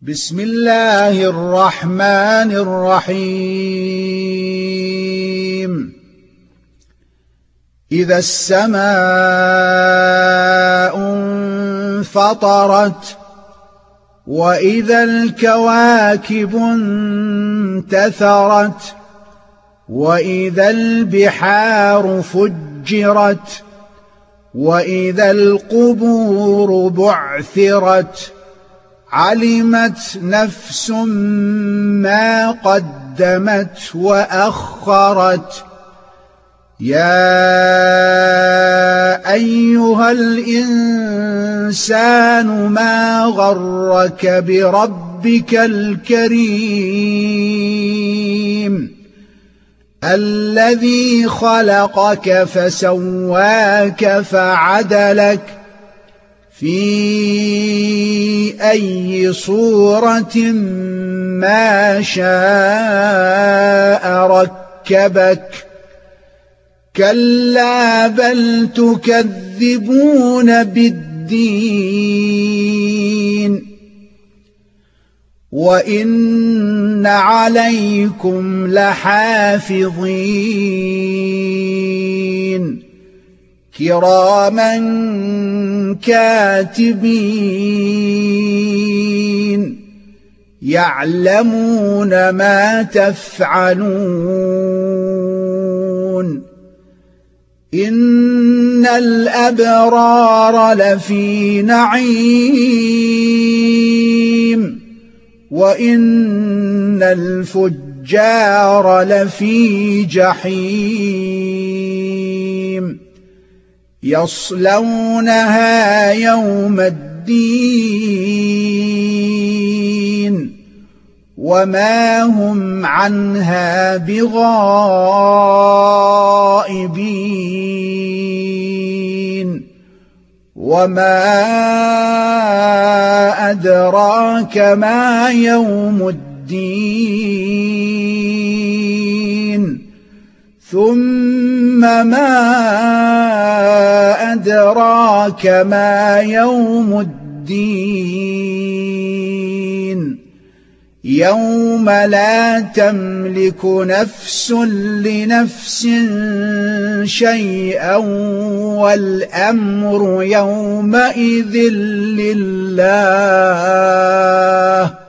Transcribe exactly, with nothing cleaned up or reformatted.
بسم الله الرحمن الرحيم إذا السماء انفطرت وإذا الكواكب انتثرت وإذا البحار فجرت وإذا القبور بعثرت علمت نفس ما قدمت وأخرت يا أيها الإنسان ما غرك بربك الكريم الذي خلقك فسواك فعدلك في أي صورة ما شاء ركبك كلا بل تكذبون بالدين وإن عليكم لحافظين كراما كاتبين يعلمون ما تفعلون إن الأبرار لفي نعيم وإن الفجار لفي جحيم يصلونها يوم الدين وما هم عنها بغائبين وما أدراك ما يوم الدين ثم ما أدراك ما يوم الدين يوم لا تملك نفس لنفس شيئا والأمر يومئذ لله